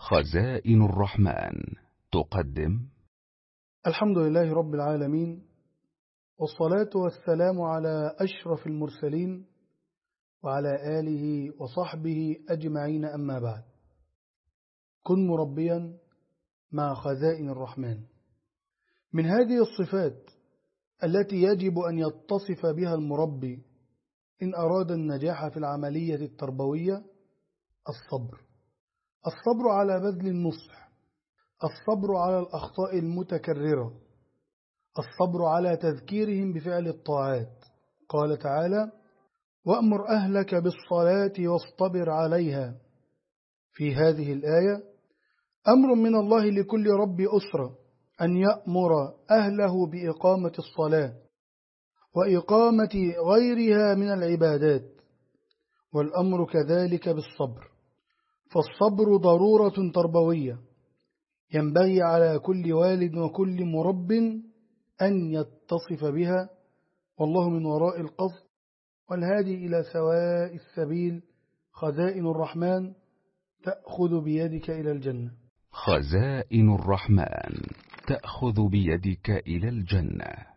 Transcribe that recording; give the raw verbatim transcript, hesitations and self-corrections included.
خزائن الرحمن تقدم. الحمد لله رب العالمين، والصلاة والسلام على أشرف المرسلين وعلى آله وصحبه أجمعين، أما بعد. كن مربيا مع خزائن الرحمن. من هذه الصفات التي يجب أن يتصف بها المربي إن أراد النجاح في العملية التربوية الصبر. الصبر على بذل النصح، الصبر على الأخطاء المتكررة، الصبر على تذكيرهم بفعل الطاعات. قال تعالى: وأمر أهلك بالصلاة واصطبر عليها. في هذه الآية أمر من الله لكل رب أسرة أن يأمر أهله بإقامة الصلاة وإقامة غيرها من العبادات، والأمر كذلك بالصبر. فالصبر ضرورة تربوية ينبغي على كل والد وكل مرب أن يتصف بها، والله من وراء القصد والهادي إلى سواء السبيل. خزائن الرحمن تأخذ بيدك إلى الجنة. خزائن الرحمن تأخذ بيدك إلى الجنة.